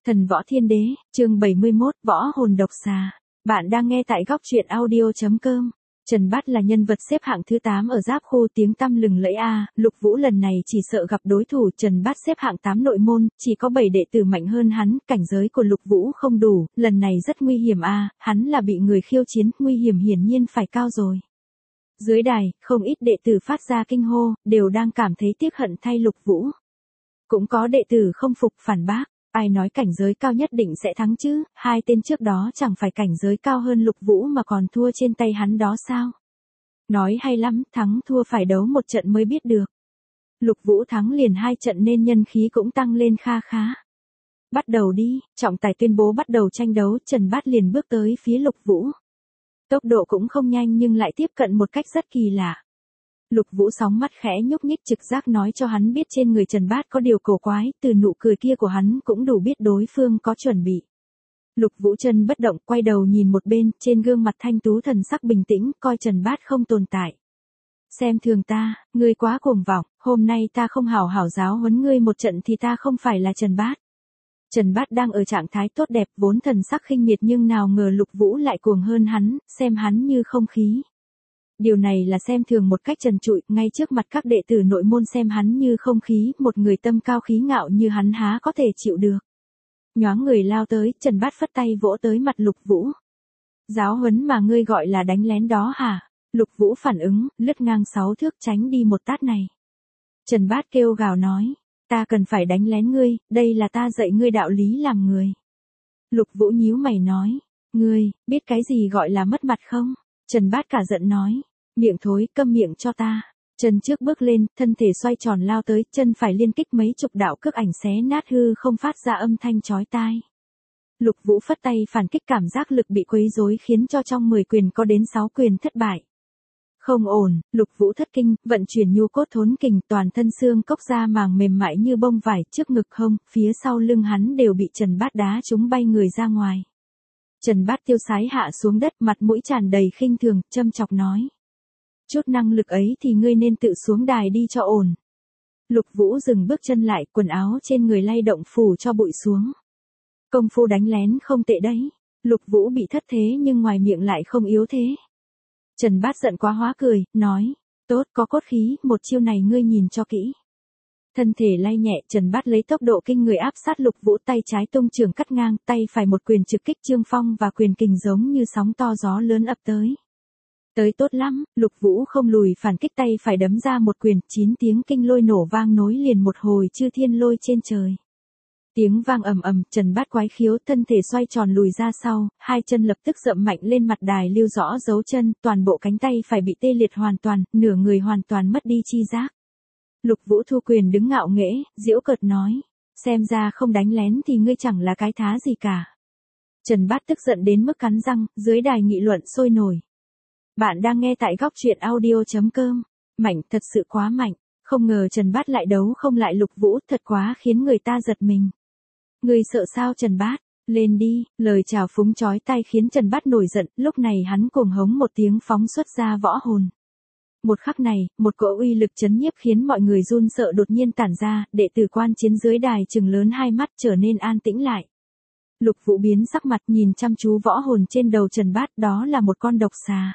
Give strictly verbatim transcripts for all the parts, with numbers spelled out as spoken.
Thần Võ Thiên Đế, chương bảy mươi mốt, Võ Hồn Độc Xà. Bạn đang nghe tại góc truyện audio chấm com. Trần Bát là nhân vật xếp hạng thứ tám ở giáp khu tiếng tăm lừng lẫy A, Lục Vũ lần này chỉ sợ gặp đối thủ. Trần Bát xếp hạng tám nội môn, chỉ có bảy đệ tử mạnh hơn hắn, cảnh giới của Lục Vũ không đủ, lần này rất nguy hiểm A, hắn là bị người khiêu chiến, nguy hiểm hiển nhiên phải cao rồi. Dưới đài, không ít đệ tử phát ra kinh hô, đều đang cảm thấy tiếc hận thay Lục Vũ. Cũng có đệ tử không phục phản bác. Ai nói cảnh giới cao nhất định sẽ thắng chứ, hai tên trước đó chẳng phải cảnh giới cao hơn Lục Vũ mà còn thua trên tay hắn đó sao? Nói hay lắm, thắng thua phải đấu một trận mới biết được. Lục Vũ thắng liền hai trận nên nhân khí cũng tăng lên kha khá. Bắt đầu đi, trọng tài tuyên bố bắt đầu tranh đấu, Trần Bát liền bước tới phía Lục Vũ. Tốc độ cũng không nhanh nhưng lại tiếp cận một cách rất kỳ lạ. Lục Vũ sóng mắt khẽ nhúc nhích trực giác nói cho hắn biết trên người Trần Bát có điều cổ quái, từ nụ cười kia của hắn cũng đủ biết đối phương có chuẩn bị. Lục Vũ chân bất động, quay đầu nhìn một bên, trên gương mặt thanh tú thần sắc bình tĩnh, coi Trần Bát không tồn tại. Xem thường ta, ngươi quá cuồng vọng, hôm nay ta không hảo hảo giáo huấn ngươi một trận thì ta không phải là Trần Bát. Trần Bát đang ở trạng thái tốt đẹp, vốn thần sắc khinh miệt nhưng nào ngờ Lục Vũ lại cuồng hơn hắn, xem hắn như không khí. Điều này là xem thường một cách trần trụi, ngay trước mặt các đệ tử nội môn xem hắn như không khí, một người tâm cao khí ngạo như hắn há có thể chịu được. Nhoáng người lao tới, Trần Bát phất tay vỗ tới mặt Lục Vũ. Giáo huấn mà ngươi gọi là đánh lén đó hả? Lục Vũ phản ứng, lướt ngang sáu thước tránh đi một tát này. Trần Bát kêu gào nói, ta cần phải đánh lén ngươi, đây là ta dạy ngươi đạo lý làm người. Lục Vũ nhíu mày nói, ngươi, biết cái gì gọi là mất mặt không? Trần Bát cả giận nói, miệng thối, câm miệng cho ta. Chân trước bước lên, thân thể xoay tròn lao tới, chân phải liên kích mấy chục đạo cước ảnh xé nát hư không phát ra âm thanh chói tai. Lục Vũ phất tay phản kích, cảm giác lực bị quấy rối khiến cho trong mười quyền có đến sáu quyền thất bại. Không ổn, Lục Vũ thất kinh, vận chuyển nhu cốt thốn kình, toàn thân xương cốc da màng mềm mại như bông vải, trước ngực hông, phía sau lưng hắn đều bị Trần Bát đá trúng bay người ra ngoài. Trần Bát tiêu sái hạ xuống đất, mặt mũi tràn đầy khinh thường, châm chọc nói. Chút năng lực ấy thì ngươi nên tự xuống đài đi cho ổn. Lục Vũ dừng bước chân lại, quần áo trên người lay động phủ cho bụi xuống. Công phu đánh lén không tệ đấy. Lục Vũ bị thất thế nhưng ngoài miệng lại không yếu thế. Trần Bát giận quá hóa cười, nói. Tốt, có cốt khí, một chiêu này ngươi nhìn cho kỹ. Thân thể lay nhẹ, Trần Bát lấy tốc độ kinh người áp sát Lục Vũ, tay trái tung trường cắt ngang, tay phải một quyền trực kích Trương Phong và quyền kình giống như sóng to gió lớn ập tới. Tới tốt lắm, Lục Vũ không lùi phản kích, tay phải đấm ra một quyền, chín tiếng kinh lôi nổ vang nối liền một hồi chư thiên lôi trên trời. Tiếng vang ầm ầm, Trần Bát quái khiếu, thân thể xoay tròn lùi ra sau, hai chân lập tức dậm mạnh lên mặt đài lưu rõ dấu chân, toàn bộ cánh tay phải bị tê liệt hoàn toàn, nửa người hoàn toàn mất đi chi giác. Lục Vũ thu quyền đứng ngạo nghễ, giễu cợt nói, xem ra không đánh lén thì ngươi chẳng là cái thá gì cả. Trần Bát tức giận đến mức cắn răng, dưới đài nghị luận sôi nổi. Bạn đang nghe tại góc truyện audio chấm com. Mạnh, thật sự quá mạnh, không ngờ Trần Bát lại đấu không lại Lục Vũ, thật quá khiến người ta giật mình. Ngươi sợ sao Trần Bát, lên đi, lời chào phúng chói tai khiến Trần Bát nổi giận, lúc này hắn cuồng hống một tiếng phóng xuất ra võ hồn. Một khắc này, một cỗ uy lực chấn nhiếp khiến mọi người run sợ đột nhiên tản ra, đệ tử quan chiến dưới đài trừng lớn hai mắt trở nên an tĩnh lại. Lục Vũ biến sắc mặt nhìn chăm chú võ hồn trên đầu Trần Bát, đó là một con độc xà.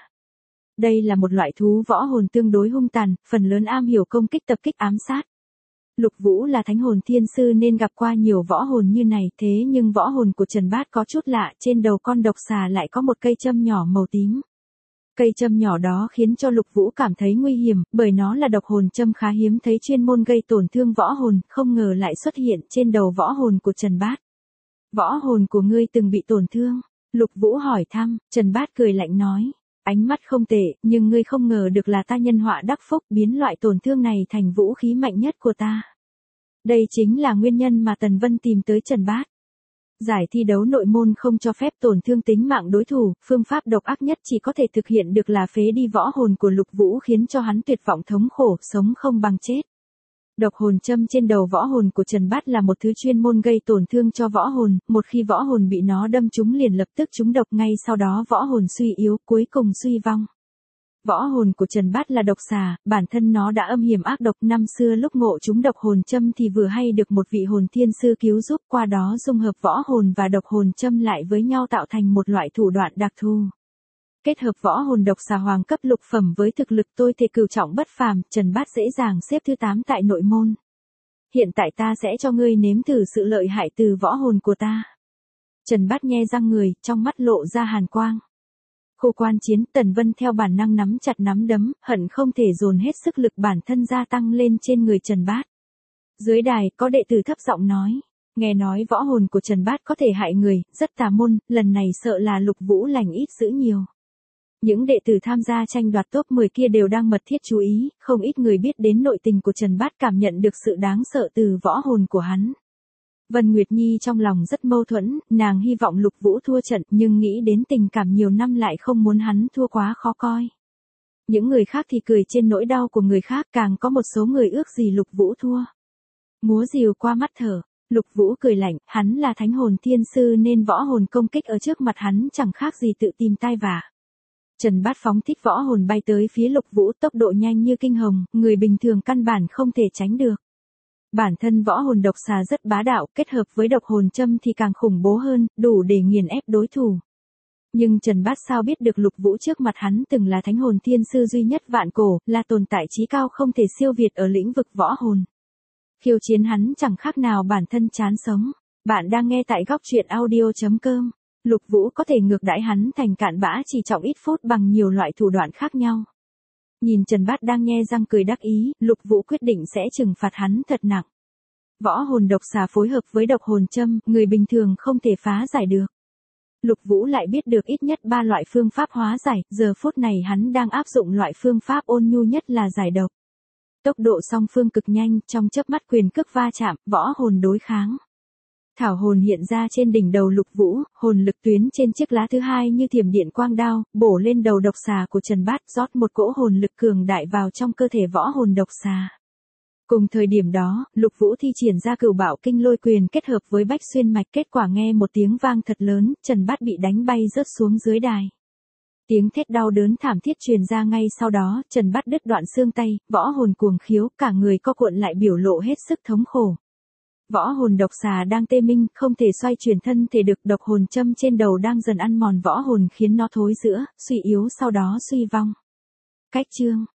Đây là một loại thú võ hồn tương đối hung tàn, phần lớn am hiểu công kích tập kích ám sát. Lục Vũ là thánh hồn thiên sư nên gặp qua nhiều võ hồn như này, thế nhưng võ hồn của Trần Bát có chút lạ, trên đầu con độc xà lại có một cây châm nhỏ màu tím. Cây châm nhỏ đó khiến cho Lục Vũ cảm thấy nguy hiểm, bởi nó là độc hồn châm khá hiếm thấy chuyên môn gây tổn thương võ hồn, không ngờ lại xuất hiện trên đầu võ hồn của Trần Bát. Võ hồn của ngươi từng bị tổn thương? Lục Vũ hỏi thăm, Trần Bát cười lạnh nói. Ánh mắt không tệ, nhưng ngươi không ngờ được là ta nhân họa đắc phúc, biến loại tổn thương này thành vũ khí mạnh nhất của ta. Đây chính là nguyên nhân mà Tần Vân tìm tới Trần Bát. Giải thi đấu nội môn không cho phép tổn thương tính mạng đối thủ, phương pháp độc ác nhất chỉ có thể thực hiện được là phế đi võ hồn của Lục Vũ khiến cho hắn tuyệt vọng thống khổ, sống không bằng chết. Độc hồn châm trên đầu võ hồn của Trần Bát là một thứ chuyên môn gây tổn thương cho võ hồn, một khi võ hồn bị nó đâm trúng liền lập tức trúng độc, ngay sau đó võ hồn suy yếu, cuối cùng suy vong. Võ hồn của Trần Bát là độc xà, bản thân nó đã âm hiểm ác độc, năm xưa lúc ngộ chúng độc hồn châm thì vừa hay được một vị hồn thiên sư cứu giúp, qua đó dung hợp võ hồn và độc hồn châm lại với nhau tạo thành một loại thủ đoạn đặc thù. Kết hợp võ hồn độc xà hoàng cấp lục phẩm với thực lực tôi thể cửu trọng bất phàm, Trần Bát dễ dàng xếp thứ tám tại nội môn. Hiện tại ta sẽ cho ngươi nếm thử sự lợi hại từ võ hồn của ta. Trần Bát nhe răng người, trong mắt lộ ra hàn quang. Khu quan chiến, Tần Vân theo bản năng nắm chặt nắm đấm, hận không thể dồn hết sức lực bản thân gia tăng lên trên người Trần Bát. Dưới đài, có đệ tử thấp giọng nói, nghe nói võ hồn của Trần Bát có thể hại người, rất tà môn, lần này sợ là Lục Vũ lành ít dữ nhiều. Những đệ tử tham gia tranh đoạt top mười kia đều đang mật thiết chú ý, không ít người biết đến nội tình của Trần Bát, cảm nhận được sự đáng sợ từ võ hồn của hắn. Vân Nguyệt Nhi trong lòng rất mâu thuẫn, nàng hy vọng Lục Vũ thua trận nhưng nghĩ đến tình cảm nhiều năm lại không muốn hắn thua quá khó coi. Những người khác thì cười trên nỗi đau của người khác, càng có một số người ước gì Lục Vũ thua. Múa rìu qua mắt thở, Lục Vũ cười lạnh, hắn là thánh hồn thiên sư nên võ hồn công kích ở trước mặt hắn chẳng khác gì tự tìm tai vạ. Trần Bát phóng thích võ hồn bay tới phía Lục Vũ, tốc độ nhanh như kinh hồng, người bình thường căn bản không thể tránh được. Bản thân võ hồn độc xà rất bá đạo, kết hợp với độc hồn châm thì càng khủng bố hơn, đủ để nghiền ép đối thủ. Nhưng Trần Bát sao biết được Lục Vũ trước mặt hắn từng là thánh hồn thiên sư duy nhất vạn cổ, là tồn tại chí cao không thể siêu việt ở lĩnh vực võ hồn. Khiêu chiến hắn chẳng khác nào bản thân chán sống. Bạn đang nghe tại góc truyện audio chấm com. Lục Vũ có thể ngược đãi hắn thành cạn bã chỉ trong ít phút bằng nhiều loại thủ đoạn khác nhau. Nhìn Trần Bát đang nhe răng cười đắc ý, Lục Vũ quyết định sẽ trừng phạt hắn thật nặng. Võ hồn độc xà phối hợp với độc hồn châm, người bình thường không thể phá giải được. Lục Vũ lại biết được ít nhất ba loại phương pháp hóa giải, giờ phút này hắn đang áp dụng loại phương pháp ôn nhu nhất là giải độc. Tốc độ song phương cực nhanh, trong chớp mắt quyền cước va chạm, võ hồn đối kháng. Thảo hồn hiện ra trên đỉnh đầu Lục Vũ, hồn lực tuyến trên chiếc lá thứ hai như thiểm điện quang đao, bổ lên đầu độc xà của Trần Bát, rót một cỗ hồn lực cường đại vào trong cơ thể võ hồn độc xà. Cùng thời điểm đó, Lục Vũ thi triển ra cửu bảo kinh lôi quyền kết hợp với bách xuyên mạch, kết quả nghe một tiếng vang thật lớn, Trần Bát bị đánh bay rớt xuống dưới đài. Tiếng thét đau đớn thảm thiết truyền ra ngay sau đó, Trần Bát đứt đoạn xương tay, võ hồn cuồng khiếu, cả người co cuộn lại biểu lộ hết sức thống khổ. Võ hồn độc xà đang tê minh, không thể xoay chuyển thân thể được, độc hồn châm trên đầu đang dần ăn mòn võ hồn khiến nó thối rữa, suy yếu sau đó suy vong. Cách chương